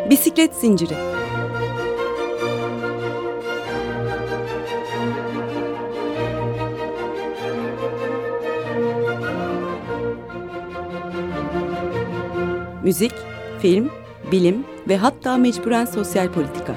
Bisiklet zinciri. Müzik, film, bilim ve hatta mecburen sosyal politika.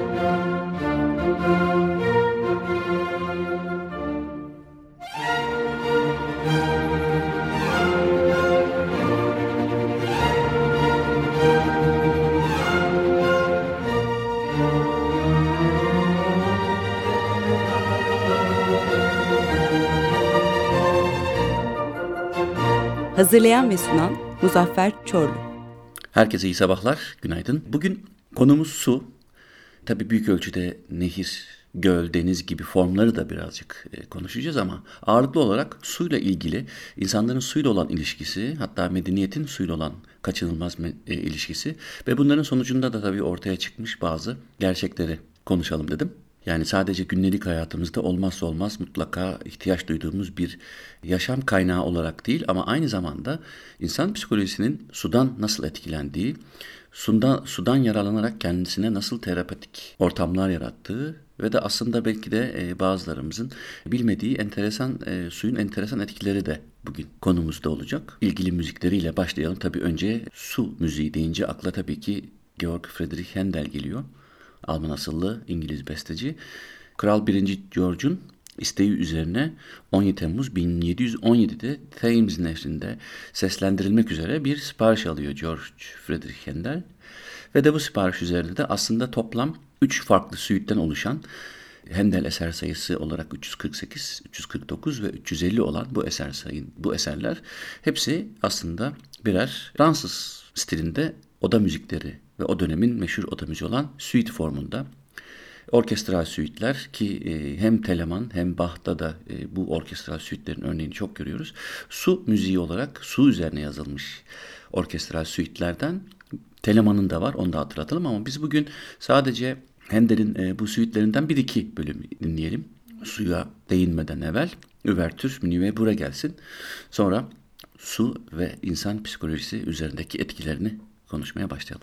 Hazırlayan ve sunan Muzaffer Çorlu. Herkese iyi sabahlar, günaydın. Bugün konumuz su. Tabii büyük ölçüde nehir, göl, deniz gibi formları da birazcık konuşacağız ama ağırlıklı olarak suyla ilgili, insanların suyla olan ilişkisi, hatta medeniyetin suyla olan kaçınılmaz ilişkisi ve bunların sonucunda da tabii ortaya çıkmış bazı gerçekleri konuşalım dedim. Yani sadece günlük hayatımızda olmazsa olmaz mutlaka ihtiyaç duyduğumuz bir yaşam kaynağı olarak değil ama aynı zamanda insan psikolojisinin sudan nasıl etkilendiği, sudan yararlanarak kendisine nasıl terapötik ortamlar yarattığı ve de aslında belki de bazılarımızın bilmediği suyun enteresan etkileri de bugün konumuzda olacak. İlgili müzikleriyle başlayalım. Tabii önce su müziği deyince akla tabii ki Georg Friedrich Händel geliyor. Alman asıllı İngiliz besteci. Kral 1. George'un isteği üzerine 17 Temmuz 1717'de Thames Nehri'nde seslendirilmek üzere bir sipariş alıyor Georg Friedrich Händel. Ve de bu sipariş üzerinde de aslında toplam 3 farklı süitten oluşan Händel eser sayısı olarak 348, 349 ve 350 olan bu eserler hepsi aslında birer Fransız stilinde oda müzikleri ve o dönemin meşhur oda müziği olan suite formunda. Orkestral suite'ler ki hem Telemann hem Bach'ta da bu orkestral suite'lerin örneğini çok görüyoruz. Su müziği olarak su üzerine yazılmış orkestral suite'lerden Telemann'ın da var, onu da hatırlatalım ama biz bugün sadece Händel'in bu suite'lerinden bir iki bölüm dinleyelim. Suya değinmeden evvel Üvertür, Minive Bura gelsin. Sonra su ve insan psikolojisi üzerindeki etkilerini konuşmaya başlayalım.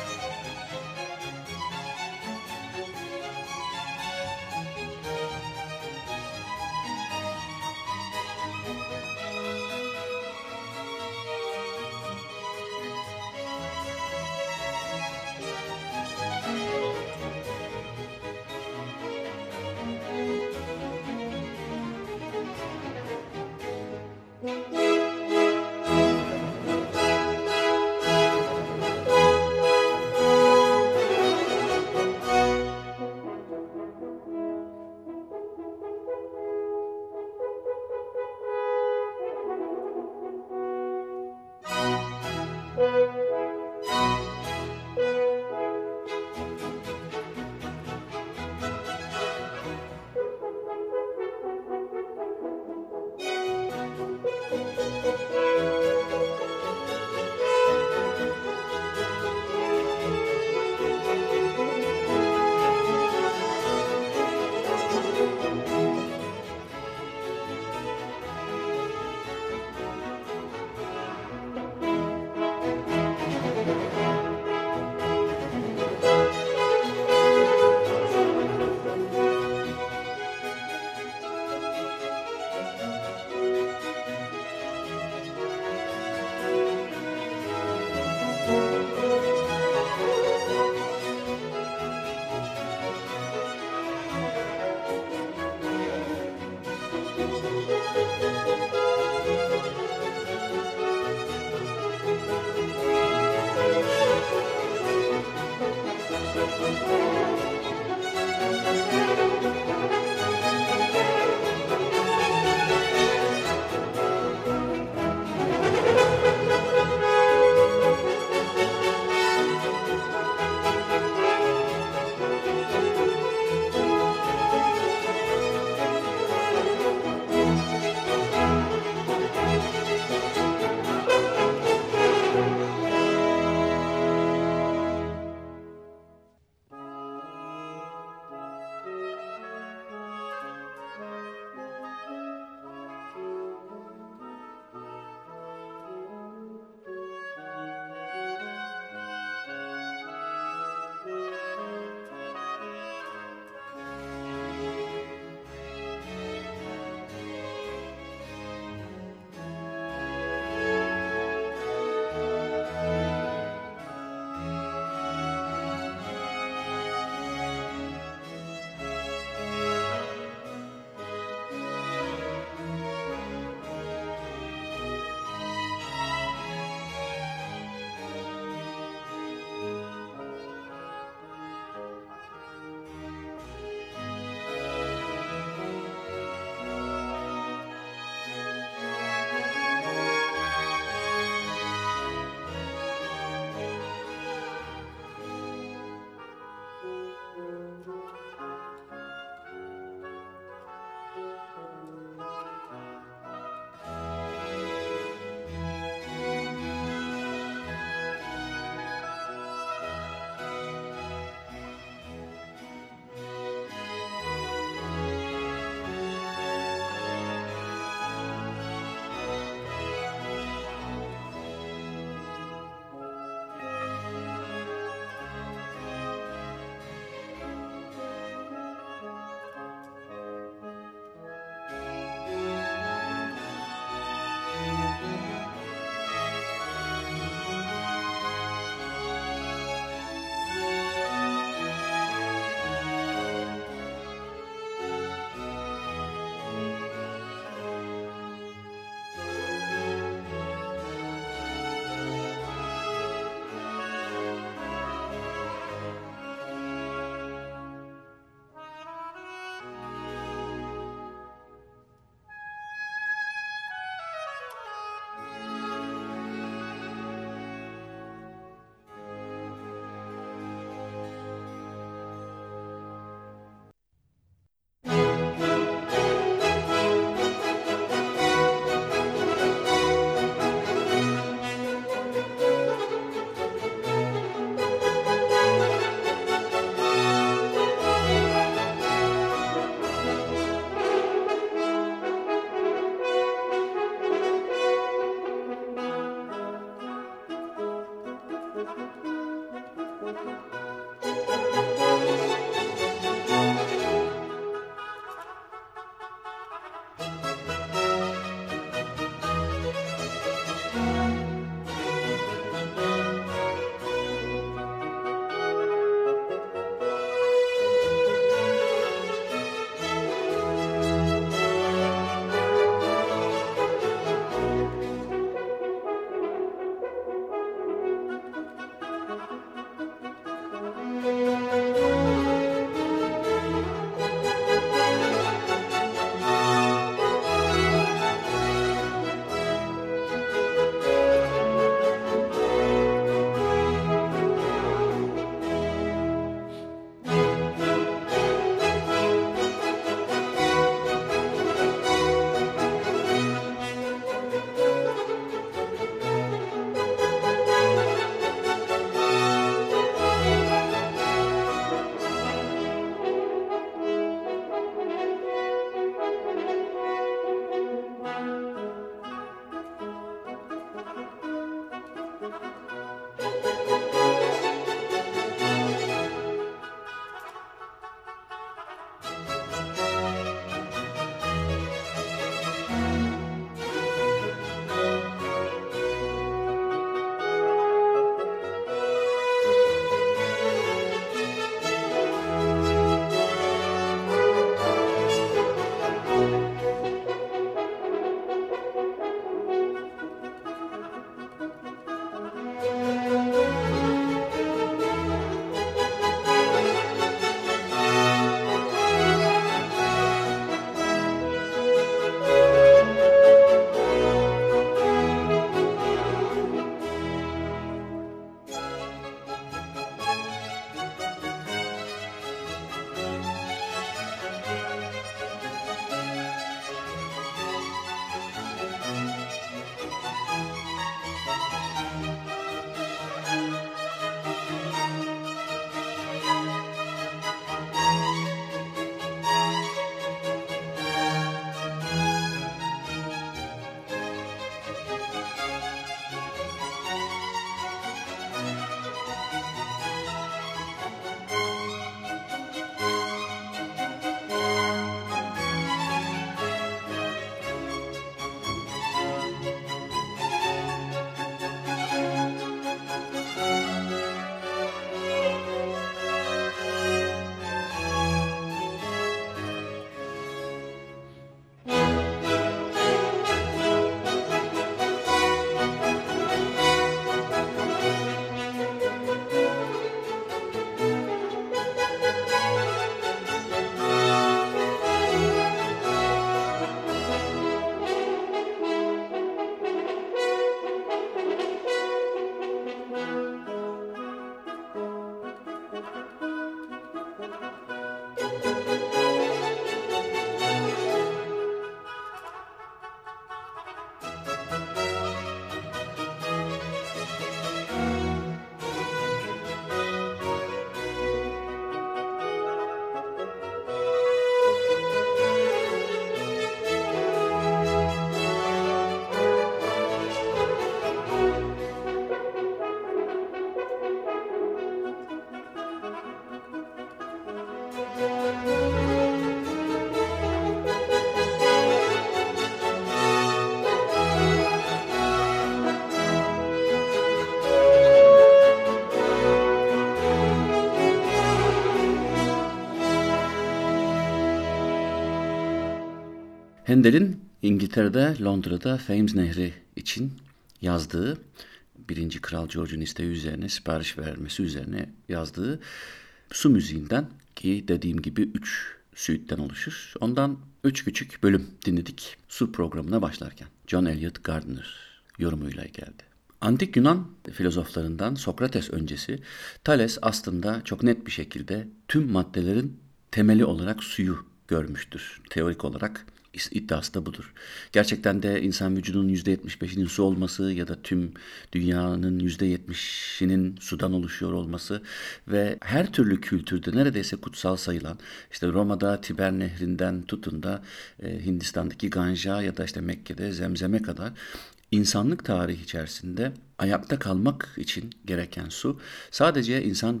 Handel'in İngiltere'de, Londra'da Thames Nehri için yazdığı, 1. Kral George'un isteği üzerine, sipariş vermesi üzerine yazdığı su müziğinden, ki dediğim gibi 3 suite'den oluşur. Ondan 3 küçük bölüm dinledik su programına başlarken. John Eliot Gardiner yorumuyla geldi. Antik Yunan filozoflarından Sokrates öncesi Thales aslında çok net bir şekilde tüm maddelerin temeli olarak suyu görmüştür. Teorik olarak iddiası da budur. Gerçekten de insan vücudunun %75'inin su olması ya da tüm dünyanın %70'inin sudan oluşuyor olması ve her türlü kültürde neredeyse kutsal sayılan, işte Roma'da Tiber Nehri'nden tutun da Hindistan'daki Ganja ya da işte Mekke'de Zemzem'e kadar İnsanlık tarihi içerisinde ayakta kalmak için gereken su sadece insan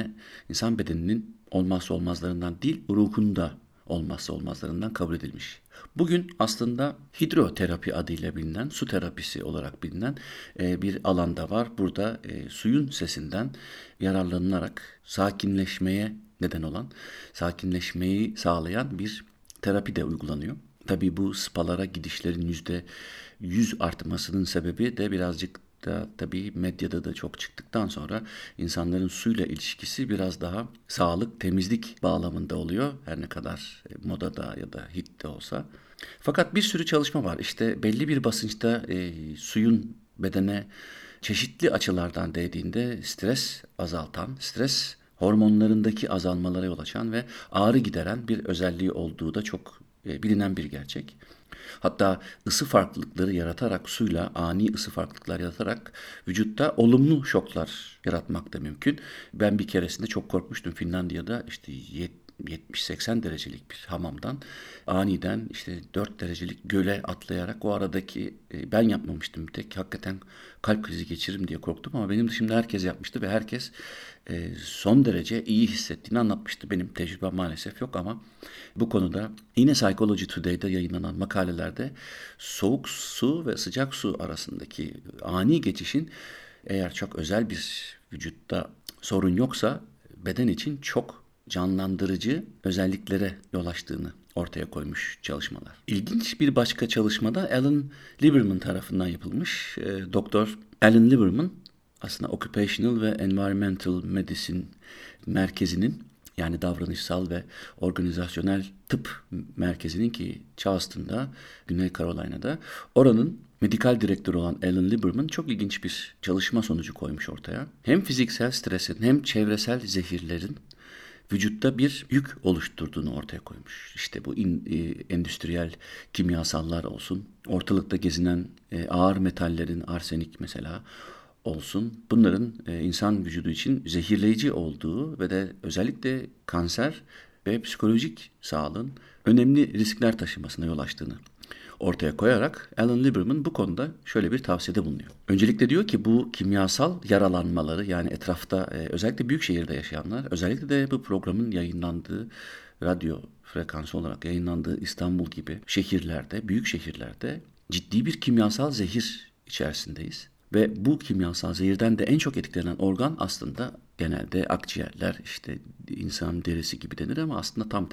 bedeninin olmazsa olmazlarından değil, ruhun da olmazsa olmazlarından kabul edilmiş. Bugün aslında hidroterapi adıyla bilinen, su terapisi olarak bilinen bir alanda var. Burada suyun sesinden yararlanılarak sakinleşmeye neden olan, sakinleşmeyi sağlayan bir terapi de uygulanıyor. Tabii bu spalara gidişlerin %100 artmasının sebebi de birazcık da tabii medyada da çok çıktıktan sonra insanların suyla ilişkisi biraz daha sağlık, temizlik bağlamında oluyor. Her ne kadar modada ya da hitte olsa. Fakat bir sürü çalışma var. İşte belli bir basınçta suyun bedene çeşitli açılardan değdiğinde stres azaltan, stres hormonlarındaki azalmalara yol açan ve ağrı gideren bir özelliği olduğu da çok bilinen bir gerçek. Hatta ısı farklılıkları yaratarak, suyla ani ısı farklılıklar yaratarak vücutta olumlu şoklar yaratmak da mümkün. Ben bir keresinde çok korkmuştum. Finlandiya'da işte 70-80 derecelik bir hamamdan aniden işte 4 derecelik göle atlayarak, o aradaki ben yapmamıştım tek, hakikaten kalp krizi geçiririm diye korktum ama benim dışımda herkes yapmıştı ve herkes son derece iyi hissettiğini anlatmıştı. Benim tecrübem maalesef yok ama bu konuda yine Psychology Today'da yayınlanan makalelerde soğuk su ve sıcak su arasındaki ani geçişin eğer çok özel bir vücutta sorun yoksa beden için çok canlandırıcı özelliklere yol açtığını ortaya koymuş çalışmalar. İlginç bir başka çalışmada Alan Liberman tarafından yapılmış. Doktor Alan Liberman aslında Occupational ve Environmental Medicine Merkezi'nin, yani davranışsal ve organizasyonel tıp merkezinin, ki Charleston'da, Güney Carolina'da, oranın medikal direktörü olan Alan Liberman çok ilginç bir çalışma sonucu koymuş ortaya. Hem fiziksel stresin hem çevresel zehirlerin vücutta bir yük oluşturduğunu ortaya koymuş. İşte bu endüstriyel kimyasallar olsun, ortalıkta gezinen ağır metallerin, arsenik mesela olsun, bunların insan vücudu için zehirleyici olduğu ve de özellikle kanser ve psikolojik sağlığın önemli riskler taşımasına yol açtığını ortaya koyarak Alan Liberman bu konuda şöyle bir tavsiyede bulunuyor. Öncelikle diyor ki bu kimyasal yaralanmaları, yani etrafta özellikle büyük şehirde yaşayanlar, özellikle de bu programın yayınlandığı, radyo frekansı olarak yayınlandığı İstanbul gibi şehirlerde, büyük şehirlerde ciddi bir kimyasal zehir içerisindeyiz. Ve bu kimyasal zehirden de en çok etkilenen organ aslında genelde akciğerler, işte insan derisi gibi denir ama aslında tam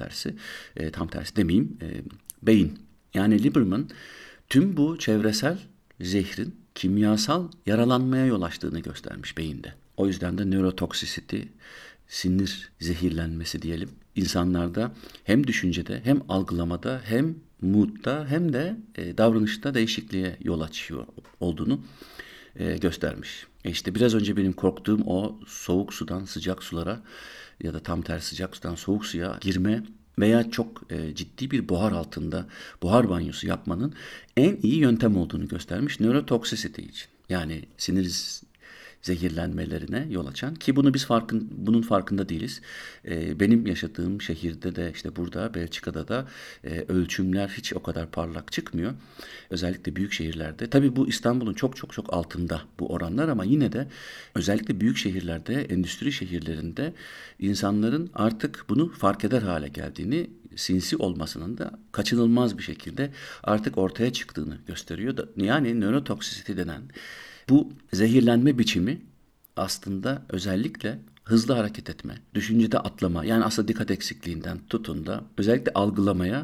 tersi demeyeyim, beyin. Yani Liberman tüm bu çevresel zehrin kimyasal yaralanmaya yol açtığını göstermiş beyinde. O yüzden de nörotoksisiti, sinir zehirlenmesi diyelim, insanlarda hem düşüncede hem algılamada hem mood'da hem de davranışta değişikliğe yol açıyor olduğunu göstermiş. İşte biraz önce benim korktuğum o soğuk sudan sıcak sulara ya da tam tersi sıcak sudan soğuk suya girme veya çok ciddi bir buhar altında buhar banyosu yapmanın en iyi yöntem olduğunu göstermiş nörotoksisite için. Yani sinir zehirlenmelerine yol açan, ki bunu biz bunun farkında değiliz. Benim yaşadığım şehirde de, işte burada Belçika'da da ölçümler hiç o kadar parlak çıkmıyor. Özellikle büyük şehirlerde. Tabii bu İstanbul'un çok çok çok altında bu oranlar ama yine de özellikle büyük şehirlerde, endüstri şehirlerinde insanların artık bunu fark eder hale geldiğini, sinsi olmasının da kaçınılmaz bir şekilde artık ortaya çıktığını gösteriyor. Yani nörotoksisite denen bu zehirlenme biçimi aslında özellikle hızlı hareket etme, düşüncede atlama, yani aslında dikkat eksikliğinden tutun da özellikle algılamaya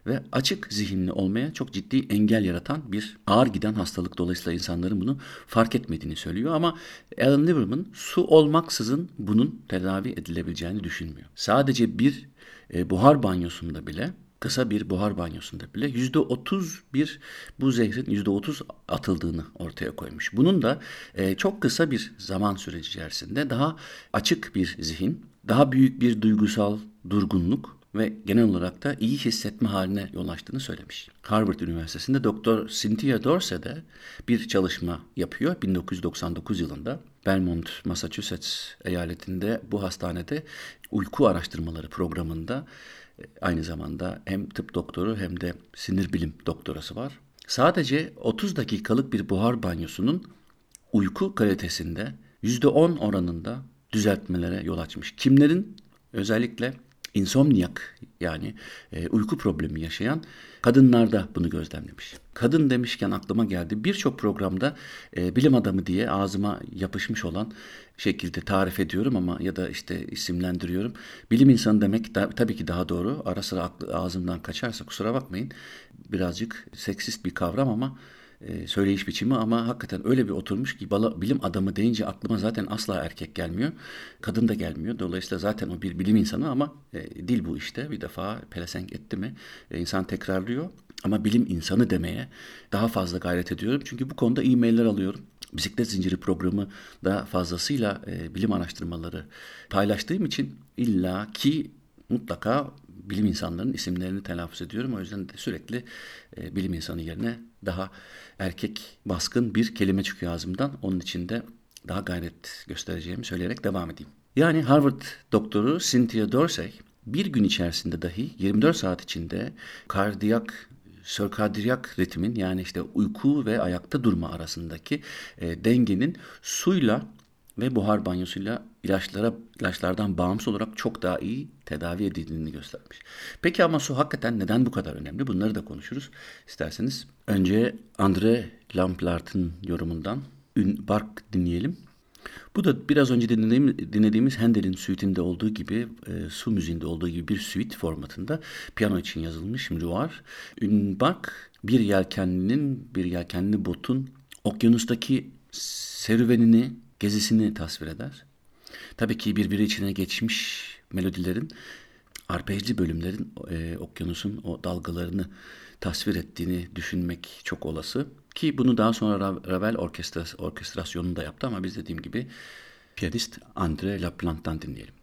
ve açık zihinli olmaya çok ciddi engel yaratan bir ağır giden hastalık. Dolayısıyla insanların bunu fark etmediğini söylüyor ama Alan Lieberman su olmaksızın bunun tedavi edilebileceğini düşünmüyor. Sadece bir buhar banyosunda bile, kısa bir buhar banyosunda bile %30 bu zehrin %30 atıldığını ortaya koymuş. Bunun da çok kısa bir zaman süreci içerisinde daha açık bir zihin, daha büyük bir duygusal durgunluk ve genel olarak da iyi hissetme haline yol açtığını söylemiş. Harvard Üniversitesi'nde Dr. Cynthia Dorsey de bir çalışma yapıyor 1999 yılında. Belmont, Massachusetts eyaletinde bu hastanede uyku araştırmaları programında aynı zamanda hem tıp doktoru hem de sinir bilim doktorası var. Sadece 30 dakikalık bir buhar banyosunun uyku kalitesinde %10 oranında düzeltmelere yol açmış. Kimlerin? Özellikle insomniyak yani uyku problemi yaşayan kadınlarda bunu gözlemlemiş. Kadın demişken aklıma geldi. Birçok programda bilim adamı diye ağzıma yapışmış olan şekilde tarif ediyorum ama ya da işte isimlendiriyorum. Bilim insanı demek tabii ki daha doğru. Ara sıra ağzımdan kaçarsa kusura bakmayın. Birazcık seksist bir kavram ama söyleyiş biçimi ama hakikaten öyle bir oturmuş ki bilim adamı deyince aklıma zaten asla erkek gelmiyor. Kadın da gelmiyor. Dolayısıyla zaten o bir bilim insanı ama dil bu işte. Bir defa pelesenk etti mi insan tekrarlıyor. Ama bilim insanı demeye daha fazla gayret ediyorum. Çünkü bu konuda e-mailler alıyorum. Bisiklet Zinciri programı da fazlasıyla bilim araştırmaları paylaştığım için illa ki mutlaka bilim insanlarının isimlerini telaffuz ediyorum. O yüzden de sürekli bilim insanı yerine daha erkek baskın bir kelime çıkıyor ağzımdan. Onun için de daha gayret göstereceğimi söyleyerek devam edeyim. Yani Harvard doktoru Cynthia Dorsey bir gün içerisinde dahi 24 saat içinde sirkadiyak ritmin yani işte uyku ve ayakta durma arasındaki dengenin suyla ve buhar banyosuyla ilaçlardan bağımsız olarak çok daha iyi tedavi edildiğini göstermiş. Peki ama su hakikaten neden bu kadar önemli? Bunları da konuşuruz isterseniz. Önce André Lampart'ın yorumundan Une Barque dinleyelim. Bu da biraz önce dinlediğimiz Handel'in suite'inde olduğu gibi, su müziğinde olduğu gibi bir suite formatında piyano için yazılmış müruar. Une Barque bir yelkenli botun okyanustaki serüvenini, gezisini tasvir eder. Tabii ki birbiri içine geçmiş melodilerin, arpejli bölümlerin okyanusun o dalgalarını tasvir ettiğini düşünmek çok olası. Ki bunu daha sonra Ravel orkestrasyonunu da yaptı ama biz dediğim gibi piyanist André Laplante'dan dinleyelim.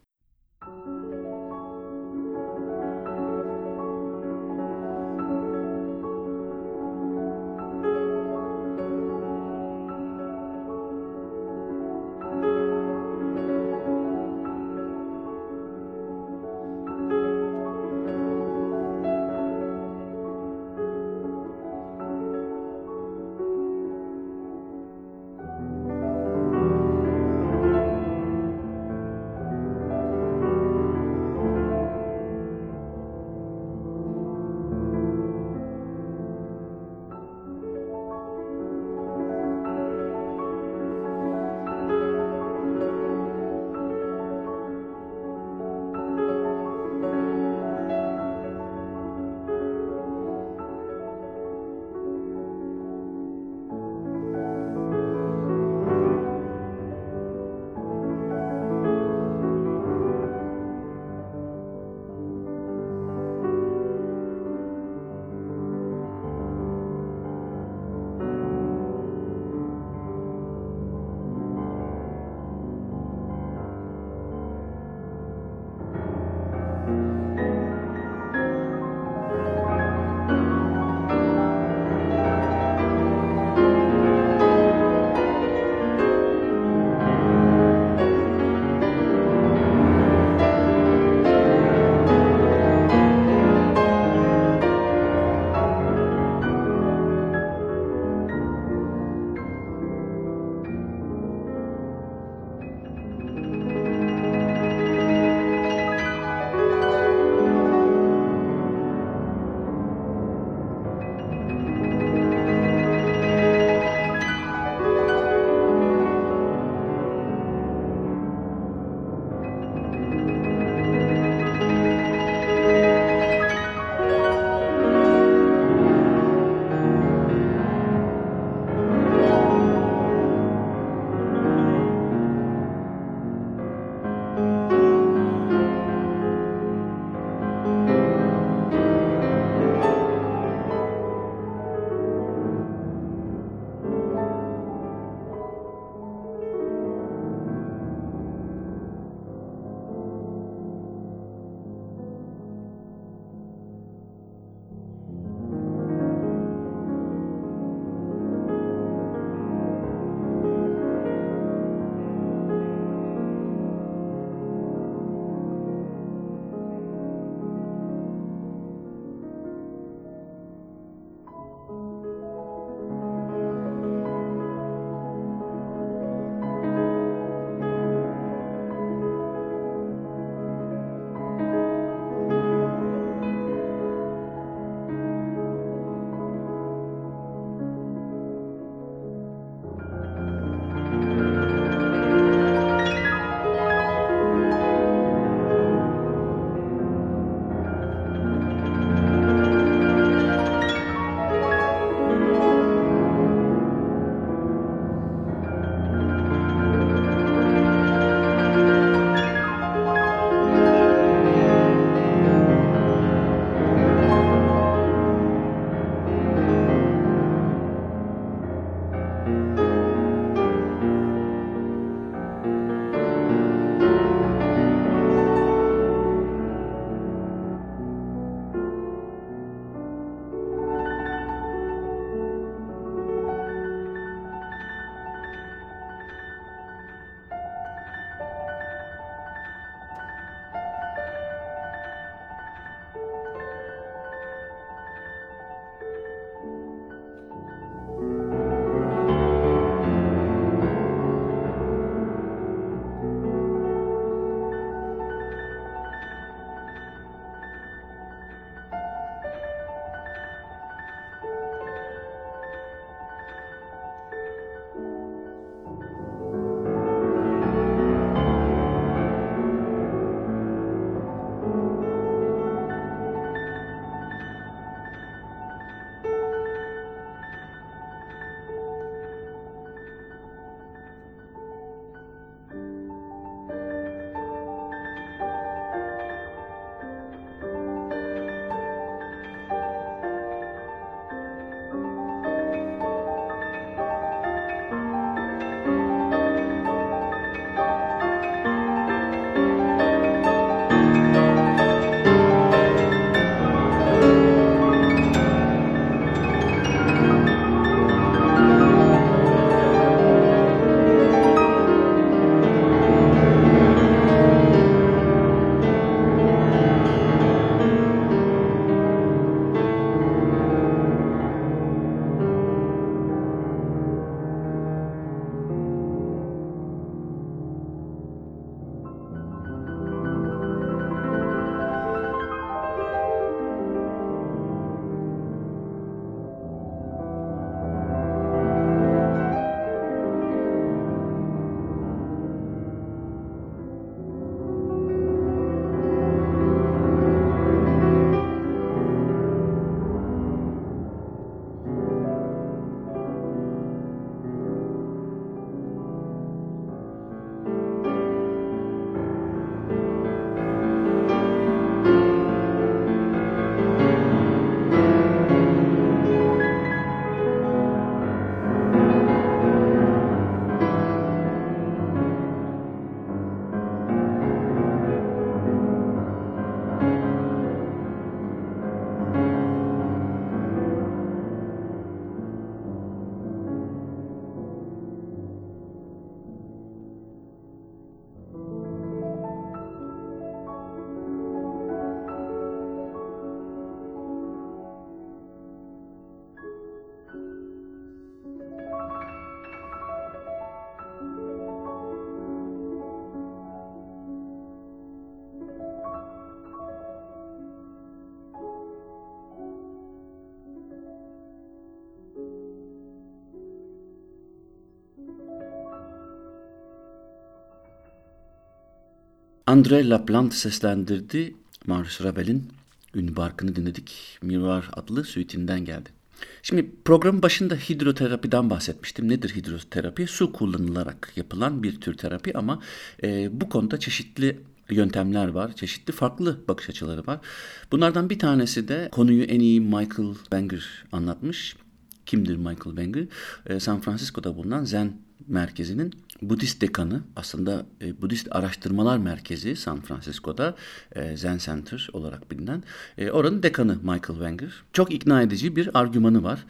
André Laplanche seslendirdi. Maurice Ravel'in ünlü barkını dinledik. Miroir adlı suitinden geldi. Şimdi programın başında hidroterapiden bahsetmiştim. Nedir hidroterapi? Su kullanılarak yapılan bir tür terapi ama bu konuda çeşitli yöntemler var. Çeşitli farklı bakış açıları var. Bunlardan bir tanesi de konuyu en iyi Michael Wenger anlatmış. Kimdir Michael Wenger? San Francisco'da bulunan Zen merkezinin Budist dekanı, aslında Budist Araştırmalar Merkezi San Francisco'da Zen Center olarak bilinen oranın dekanı Michael Wenger. Çok ikna edici bir argümanı var.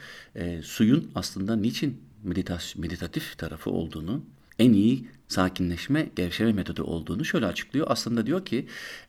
Suyun aslında niçin meditatif tarafı olduğunu, en iyi sakinleşme, gevşeme metodu olduğunu şöyle açıklıyor. Aslında diyor ki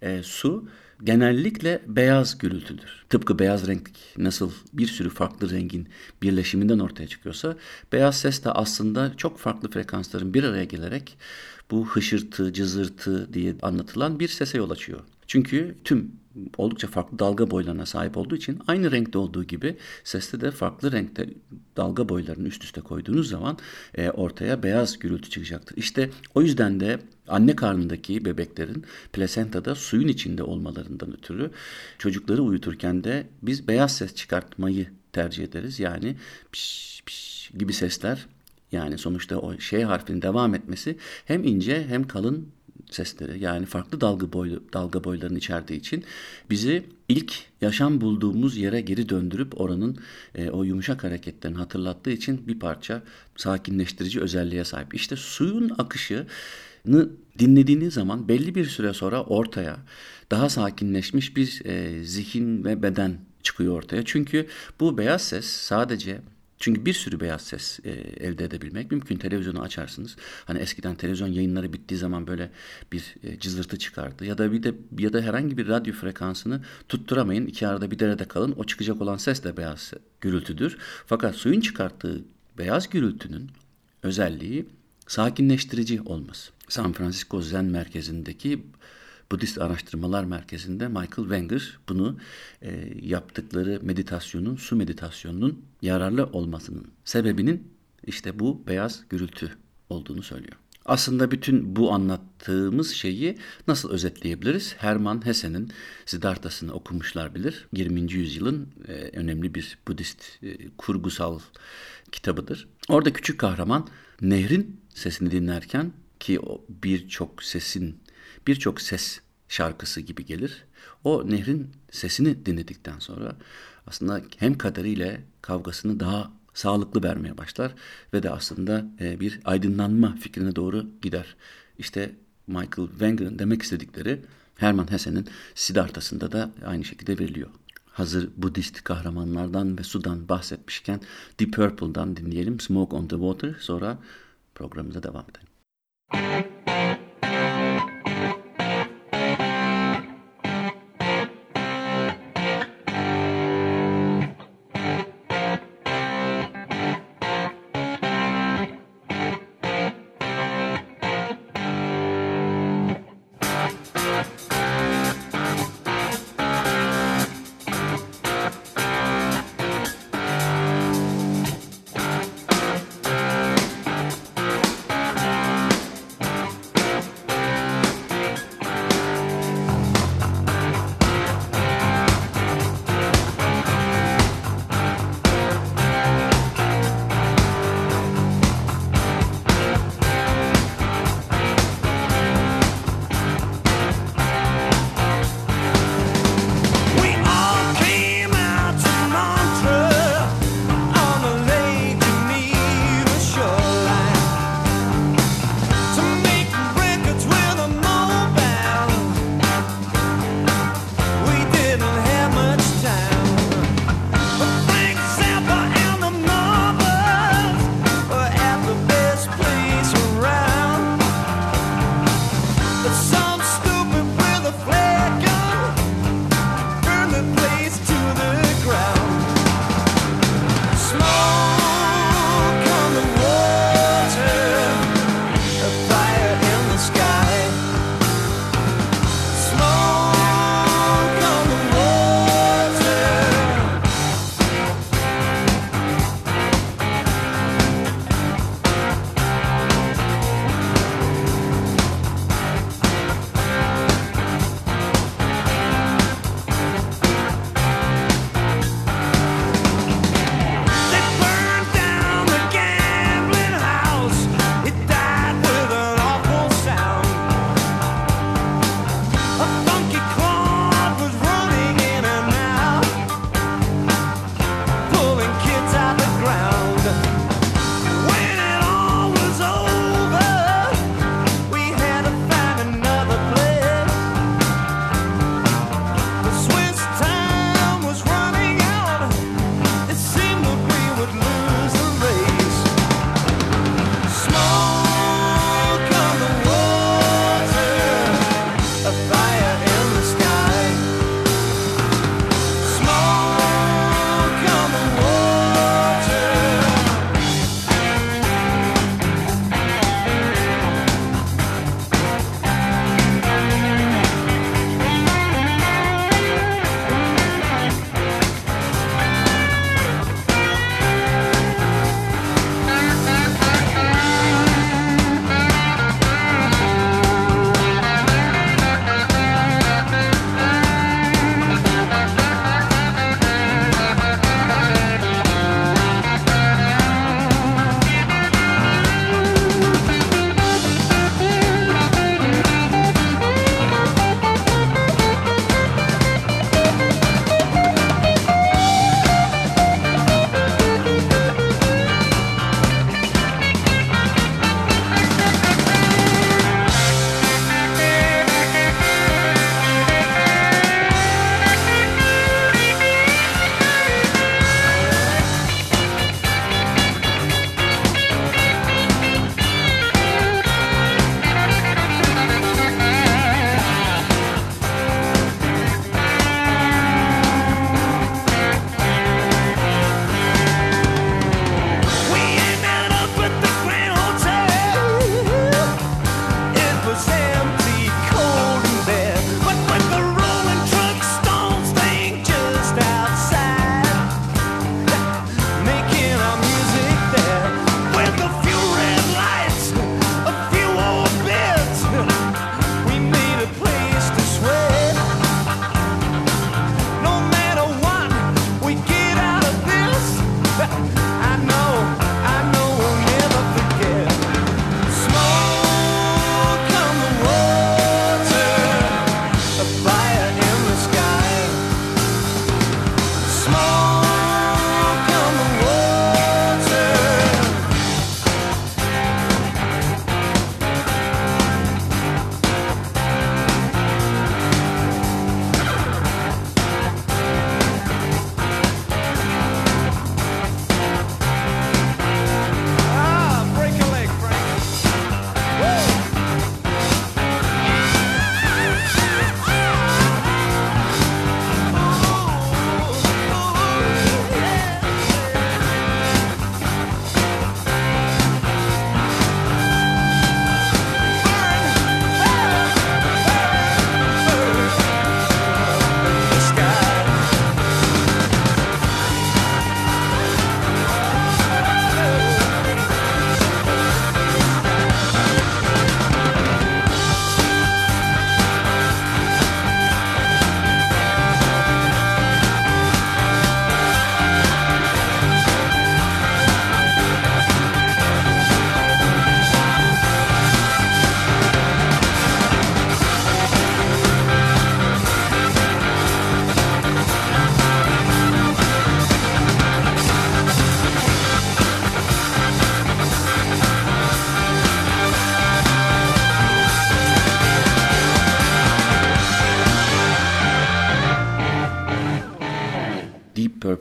su genellikle beyaz gürültüdür. Tıpkı beyaz renk nasıl bir sürü farklı rengin birleşiminden ortaya çıkıyorsa, beyaz ses de aslında çok farklı frekansların bir araya gelerek bu hışırtı, cızırtı diye anlatılan bir sese yol açıyor. Çünkü tüm oldukça farklı dalga boylarına sahip olduğu için aynı renkte olduğu gibi seste de farklı renkte dalga boylarını üst üste koyduğunuz zaman ortaya beyaz gürültü çıkacaktır. İşte o yüzden de anne karnındaki bebeklerin plasentada suyun içinde olmalarından ötürü çocukları uyuturken de biz beyaz ses çıkartmayı tercih ederiz. Yani piş piş gibi sesler, yani sonuçta o şey harfinin devam etmesi hem ince hem kalın sesleri, yani farklı dalga boylarını içerdiği için bizi ilk yaşam bulduğumuz yere geri döndürüp oranın o yumuşak hareketlerini hatırlattığı için bir parça sakinleştirici özelliğe sahip. İşte suyun akışını dinlediğiniz zaman belli bir süre sonra ortaya daha sakinleşmiş bir zihin ve beden çıkıyor ortaya. Çünkü bu beyaz ses sadece... Çünkü bir sürü beyaz ses elde edebilmek mümkün. Televizyonu açarsınız. Hani eskiden televizyon yayınları bittiği zaman böyle bir cızırtı çıkardı. Ya da herhangi bir radyo frekansını tutturamayın. İki arada bir derede kalın. O çıkacak olan ses de beyaz gürültüdür. Fakat suyun çıkarttığı beyaz gürültünün özelliği sakinleştirici olması. San Francisco Zen merkezindeki Budist Araştırmalar Merkezi'nde Michael Wenger bunu yaptıkları meditasyonun, su meditasyonunun yararlı olmasının sebebinin işte bu beyaz gürültü olduğunu söylüyor. Aslında bütün bu anlattığımız şeyi nasıl özetleyebiliriz? Hermann Hesse'nin Siddhartha'sını okumuşlar bilir. 20. yüzyılın önemli bir Budist kurgusal kitabıdır. Orada küçük kahraman nehrin sesini dinlerken, ki o birçok ses şarkısı gibi gelir. O nehrin sesini dinledikten sonra aslında hem kaderiyle kavgasını daha sağlıklı vermeye başlar ve de aslında bir aydınlanma fikrine doğru gider. İşte Michael Wenger'ın demek istedikleri Hermann Hesse'nin Siddhartha'sında da aynı şekilde veriliyor. Hazır Budist kahramanlardan ve sudan bahsetmişken Deep Purple'dan dinleyelim Smoke on the Water, sonra programımıza devam edelim.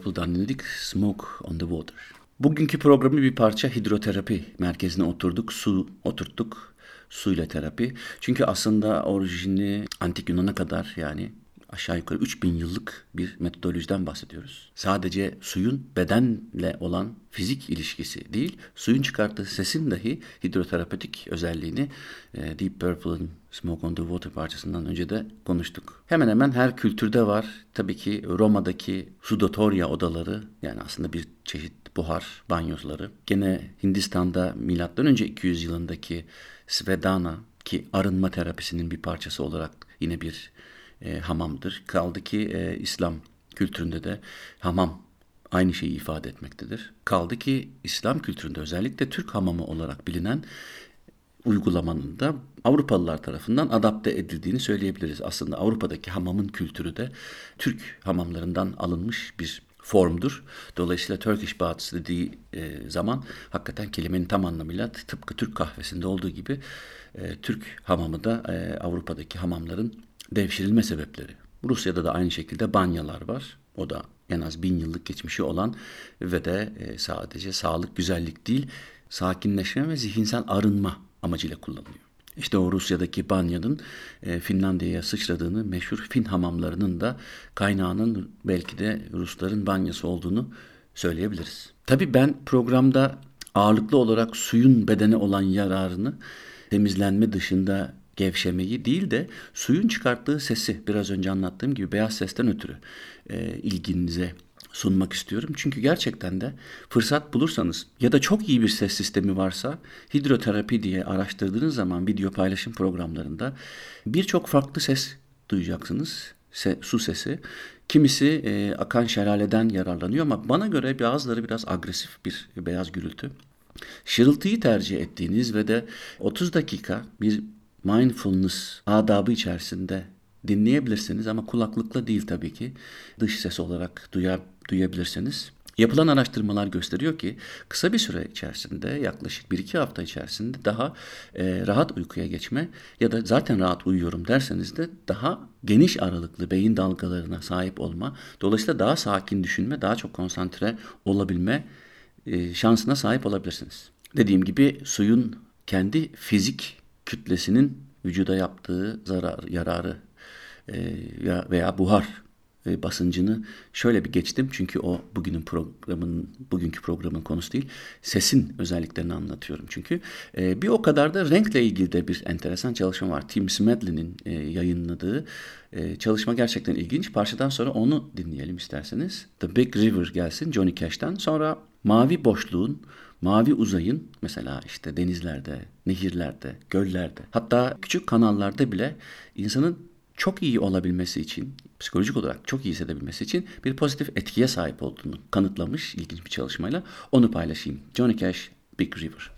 Purple'dan dinledik, Smoke on the Water. Bugünkü programı bir parça hidroterapi merkezine oturttuk. Suyla terapi. Çünkü aslında orijini antik Yunan'a kadar, yani aşağı yukarı 3000 yıllık bir metodolojiden bahsediyoruz. Sadece suyun bedenle olan fizik ilişkisi değil, suyun çıkarttığı sesin dahi hidroterapötik özelliğini Deep Purple'ın Smoke on the Water parçasından önce de konuştuk. Hemen hemen her kültürde var. Tabii ki Roma'daki sudatoria odaları, yani aslında bir çeşit buhar banyoları. Gene Hindistan'da M.Ö. 200 yılındaki Svedana, ki arınma terapisinin bir parçası olarak yine bir hamamdır. Kaldı ki İslam kültüründe de hamam aynı şeyi ifade etmektedir. Kaldı ki İslam kültüründe özellikle Türk hamamı olarak bilinen uygulamanın da Avrupalılar tarafından adapte edildiğini söyleyebiliriz. Aslında Avrupa'daki hamamın kültürü de Türk hamamlarından alınmış bir formdur. Dolayısıyla Turkish baths dediği zaman hakikaten kelimenin tam anlamıyla tıpkı Türk kahvesinde olduğu gibi Türk hamamı da Avrupa'daki hamamların devşirilme sebepleri. Rusya'da da aynı şekilde banyalar var. O da en az 1000 yıllık geçmişi olan ve de sadece sağlık, güzellik değil, sakinleşme ve zihinsel arınma amacıyla kullanılıyor. İşte o Rusya'daki banyanın Finlandiya'ya sıçradığını, meşhur Fin hamamlarının da kaynağının belki de Rusların banyası olduğunu söyleyebiliriz. Tabii ben programda ağırlıklı olarak suyun bedene olan yararını temizlenme dışında gevşemeyi değil de suyun çıkarttığı sesi, biraz önce anlattığım gibi beyaz sesten ötürü ilginize sunmak istiyorum. Çünkü gerçekten de fırsat bulursanız ya da çok iyi bir ses sistemi varsa hidroterapi diye araştırdığınız zaman video paylaşım programlarında birçok farklı ses duyacaksınız. Su sesi. Kimisi akan şelaleden yararlanıyor ama bana göre bazıları biraz agresif bir beyaz gürültü. Şırıltıyı tercih ettiğiniz ve de 30 dakika bir mindfulness adabı içerisinde dinleyebilirsiniz ama kulaklıkla değil tabii ki. Dış ses olarak duyabilirsiniz. Yapılan araştırmalar gösteriyor ki kısa bir süre içerisinde, yaklaşık 1-2 hafta içerisinde daha rahat uykuya geçme ya da zaten rahat uyuyorum derseniz de daha geniş aralıklı beyin dalgalarına sahip olma, dolayısıyla daha sakin düşünme, daha çok konsantre olabilme şansına sahip olabilirsiniz. Dediğim gibi suyun kendi fizik kütlesinin vücuda yaptığı yararı veya buhar basıncını şöyle bir geçtim. Çünkü o bugünkü programın konusu değil. Sesin özelliklerini anlatıyorum. Çünkü bir o kadar da renkle ilgili de bir enteresan çalışma var. Tim Smedley'nin yayınladığı çalışma gerçekten ilginç. Parçadan sonra onu dinleyelim isterseniz. The Big River gelsin Johnny Cash'ten. Sonra mavi boşluğun, mavi uzayın, mesela işte denizlerde, nehirlerde, göllerde, hatta küçük kanallarda bile insanın çok iyi olabilmesi için, psikolojik olarak çok iyi hissedebilmesi için bir pozitif etkiye sahip olduğunu kanıtlamış ilginç bir çalışmayla. Onu paylaşayım. Johnny Cash, Big River.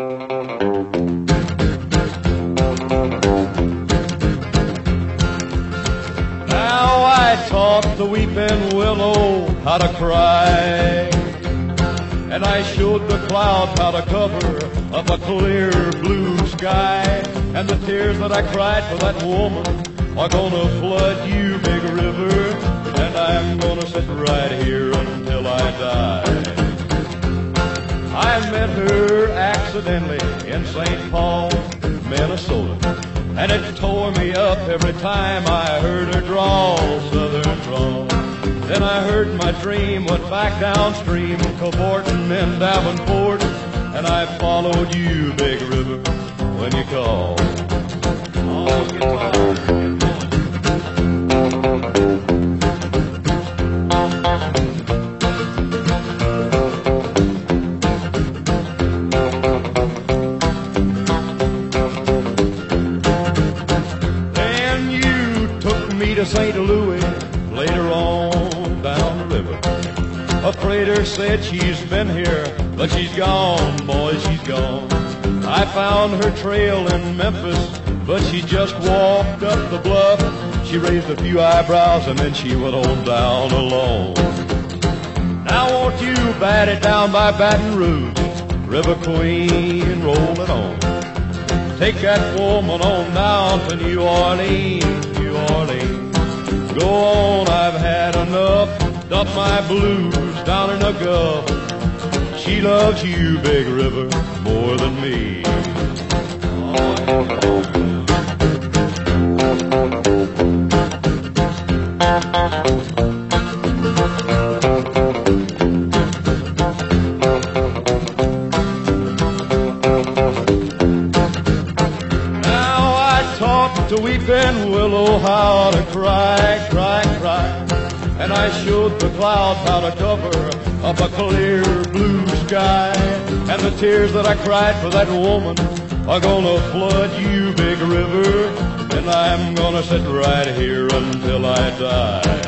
Now I taught the weeping willow how to cry, and I showed the clouds how to cover up a clear blue sky, and the tears that I cried for that woman are gonna flood you, Big River, and I'm gonna sit right here until I die. I met her accidentally in St. Paul, Minnesota, and it tore me up every time I heard her drawl, southern drawl. Then I heard my dream went back downstream, cavorting in Davenport, and I followed you, Big River, when you called. Oh, get Then you took me to St. Louis later on down the river. A freighter said she's been here, but she's gone, boy, she's gone. I found her trail in Memphis, but she just walked up the bluff. She raised a few eyebrows and then she went on down alone. Now won't you bat it down by Baton Rouge, River Queen, roll it on. Take that woman on down to New Orleans, New Orleans. Go on, I've had enough. dump my blues down in the Gulf. She loves you, Big River, more than me. To weeping willow how to cry, cry, cry. And I showed the clouds how to cover up a clear blue sky. And the tears that I cried for that woman are gonna flood you, Big River. And I'm gonna sit right here until I die.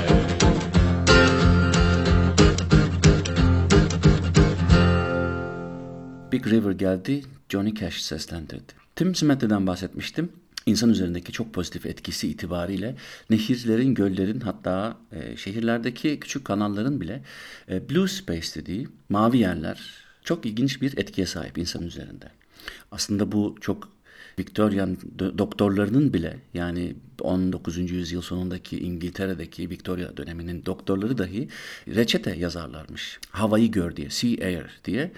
Big River geldi, Johnny Cash seslendirdi. Tim Smeth'den bahsetmiştim. İnsan üzerindeki çok pozitif etkisi itibariyle nehirlerin, göllerin, hatta şehirlerdeki küçük kanalların bile blue space dediği mavi yerler çok ilginç bir etkiye sahip insan üzerinde. Aslında bu çok Victorian doktorlarının bile, yani 19. yüzyıl sonundaki İngiltere'deki Victoria döneminin doktorları dahi reçete yazarlarmış. Havayı gör diye, sea air diye,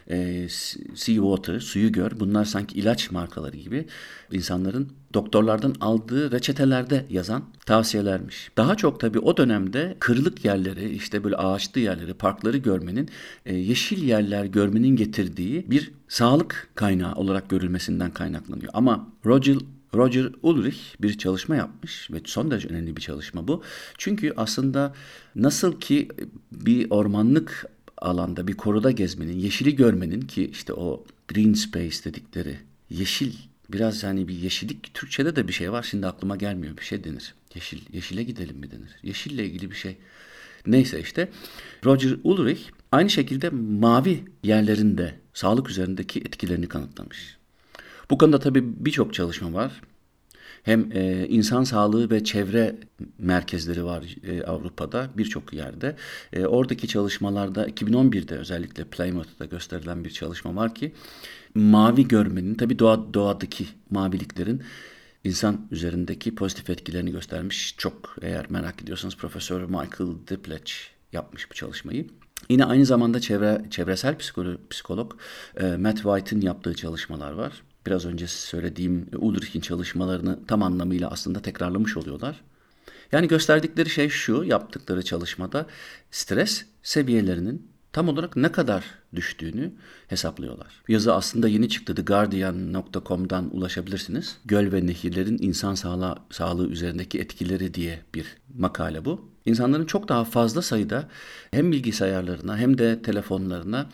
sea water, suyu gör. Bunlar sanki ilaç markaları gibi insanların doktorlardan aldığı reçetelerde yazan tavsiyelermiş. Daha çok tabii o dönemde kırlık yerleri, işte böyle ağaçlı yerleri, parkları görmenin, yeşil yerler görmenin getirdiği bir sağlık kaynağı olarak görülmesinden kaynaklanıyor. Ama Roger Ulrich bir çalışma yapmış ve son derece önemli bir çalışma bu. Çünkü aslında nasıl ki bir ormanlık alanda, bir koruda gezmenin, yeşili görmenin, ki işte o green space dedikleri yeşil, biraz hani bir yeşillik, Türkçe'de de bir şey var, şimdi aklıma gelmiyor, bir şey denir. Yeşile gidelim mi denir? Yeşille ilgili bir şey. Neyse işte Roger Ulrich aynı şekilde mavi yerlerin de sağlık üzerindeki etkilerini kanıtlamış. Bu konuda tabii birçok çalışma var. Hem insan sağlığı ve çevre merkezleri var Avrupa'da birçok yerde. Oradaki çalışmalarda 2011'de özellikle Plymouth'ta gösterilen bir çalışma var ki mavi görmenin, tabii doğadaki maviliklerin insan üzerindeki pozitif etkilerini göstermiş. Çok, eğer merak ediyorsanız, Profesör Michael Dipleach yapmış bu çalışmayı. Yine aynı zamanda çevresel psikolog Matt White'ın yaptığı çalışmalar var. Biraz önce söylediğim Ulrich'in çalışmalarını tam anlamıyla aslında tekrarlamış oluyorlar. Yani gösterdikleri şey şu, yaptıkları çalışmada stres seviyelerinin tam olarak ne kadar düştüğünü hesaplıyorlar. Yazı aslında yeni çıktı. TheGuardian.com'dan ulaşabilirsiniz. Göl ve nehirlerin insan sağlığı üzerindeki etkileri diye bir makale bu. İnsanların çok daha fazla sayıda hem bilgisayarlarına hem de telefonlarına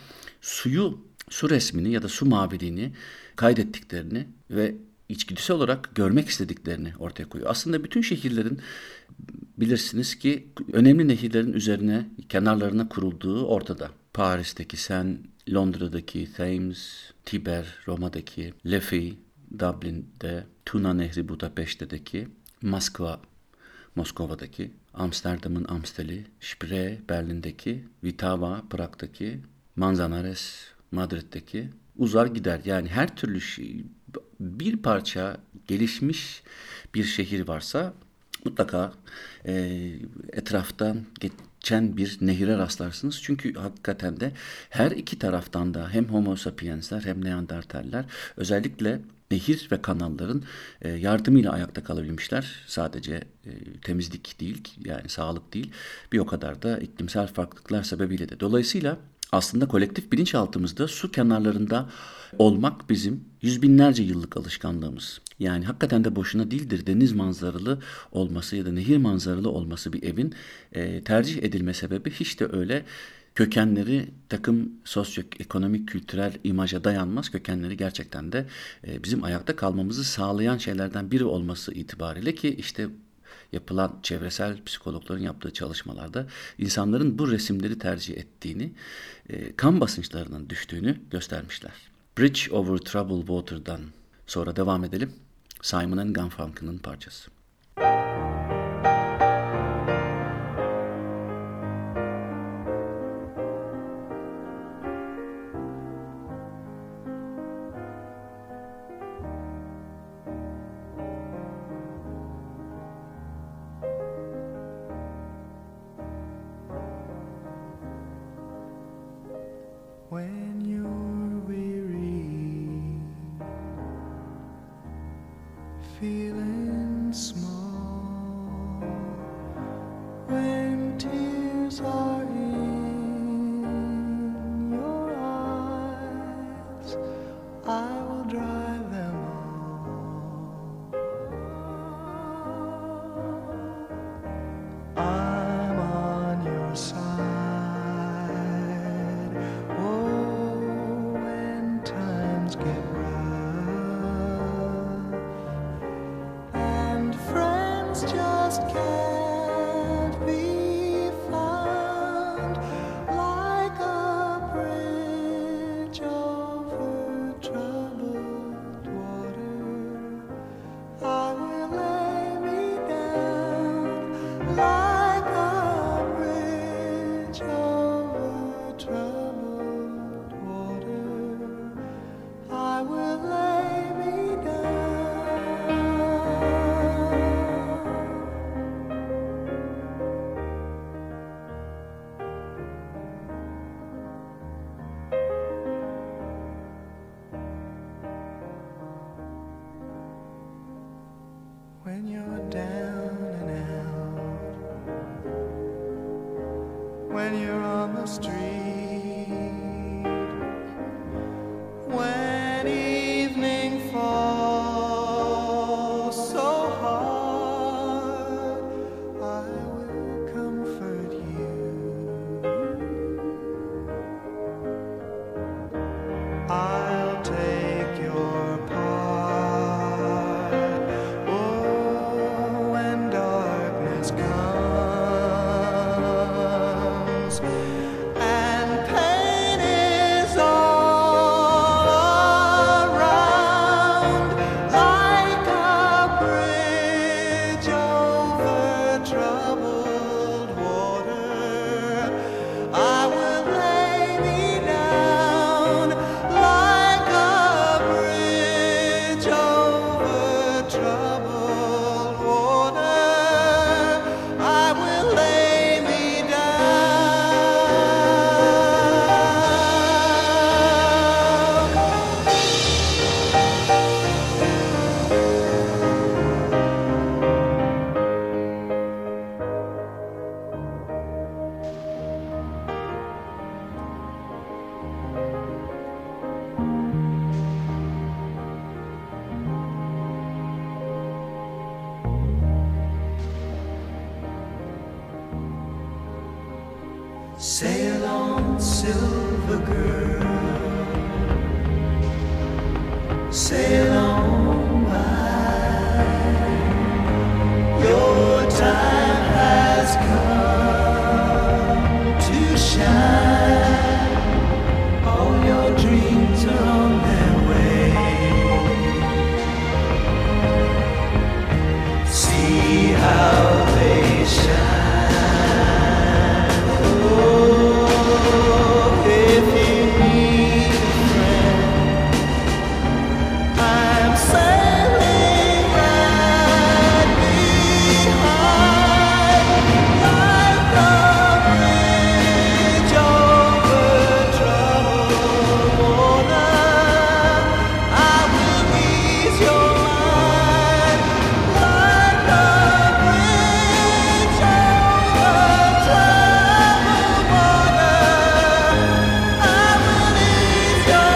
su resmini ya da su maviliğini kaydettiklerini ve içgüdüsel olarak görmek istediklerini ortaya koyuyor. Aslında bütün şehirlerin, bilirsiniz ki, önemli nehirlerin üzerine, kenarlarına kurulduğu ortada. Paris'teki Seine, Londra'daki Thames, Tiber, Roma'daki Liffey, Dublin'de, Tuna Nehri Budapeşte'deki, Moskova'daki, Amsterdam'ın Amstel'i, Spree, Berlin'deki, Vitava, Prag'daki, Manzanares, Madrid'deki, uzar gider. Yani her türlü bir parça gelişmiş bir şehir varsa mutlaka etraftan geçen bir nehire rastlarsınız. Çünkü hakikaten de her iki taraftan da hem Homo sapiensler hem Neandertaller özellikle nehir ve kanalların yardımıyla ayakta kalabilmişler. Sadece temizlik değil, yani sağlık değil, bir o kadar da iklimsel farklılıklar sebebiyle de. Dolayısıyla aslında kolektif bilinçaltımızda su kenarlarında olmak bizim yüz binlerce yıllık alışkanlığımız. Yani hakikaten de boşuna değildir deniz manzaralı olması ya da nehir manzaralı olması bir evin tercih edilme sebebi hiç de öyle kökenleri takım sosyoekonomik kültürel imaja dayanmaz. Kökenleri gerçekten de bizim ayakta kalmamızı sağlayan şeylerden biri olması itibariyle, ki işte yapılan çevresel psikologların yaptığı çalışmalarda insanların bu resimleri tercih ettiğini, kan basınçlarının düştüğünü göstermişler. Bridge Over Troubled Water'dan sonra devam edelim. Simon & Garfunkel'ın parçası. when you're down and out, when you're on the street, when evening falls so hard, I will comfort you. I'll take your part. Oh, when darkness comes and pain is all around, like a bridge over troubled water, I will lay me down like a bridge over troubled water. I will lay me Sail on, silver girl, sail on by. Your time has come to shine. All your dreams are on their way. See how they shine. If you need a friend, I'm sailing right behind, like a bridge over troubled water. I will ease your mind, like a bridge over troubled water. I will ease your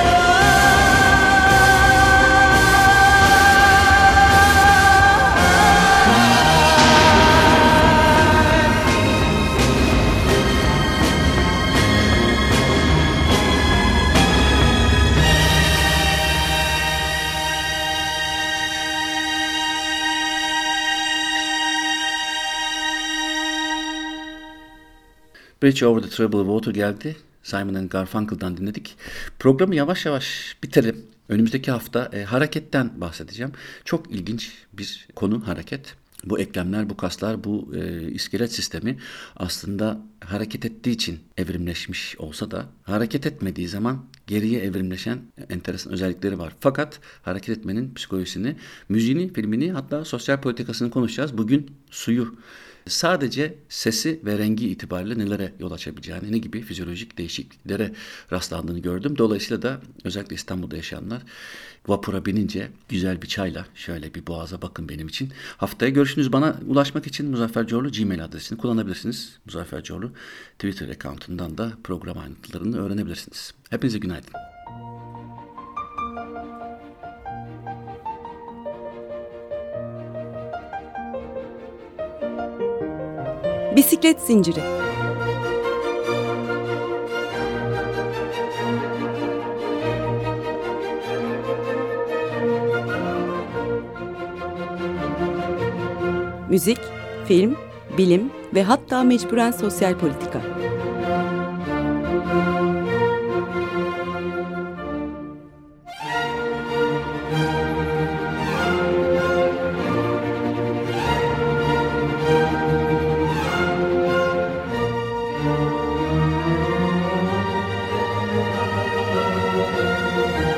Bridge Over the Troubled Water geldi. Simon & Garfunkel'dan dinledik. Programı yavaş yavaş bitirelim. Önümüzdeki hafta hareketten bahsedeceğim. Çok ilginç bir konu hareket. Bu eklemler, bu kaslar, bu iskelet sistemi aslında hareket ettiği için evrimleşmiş olsa da hareket etmediği zaman geriye evrimleşen enteresan özellikleri var. Fakat hareket etmenin psikolojisini, müziğini, filmini, hatta sosyal politikasını konuşacağız. Bugün suyu, sadece sesi ve rengi itibariyle nelere yol açabileceğini, ne gibi fizyolojik değişikliklere rastlandığını gördüm. Dolayısıyla da özellikle İstanbul'da yaşayanlar vapura binince güzel bir çayla şöyle bir boğaza bakın benim için. Haftaya görüşünüz. Bana ulaşmak için Muzaffer Corlu Gmail adresini kullanabilirsiniz. Muzaffer Corlu Twitter account'undan da program ayrıntılarını öğrenebilirsiniz. Hepinize günaydın. Bisiklet zinciri. Müzik, film, bilim ve hatta mecburen sosyal politika.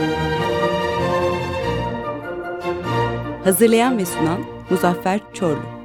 Hazırlayan ve sunan Muzaffer Çorlu.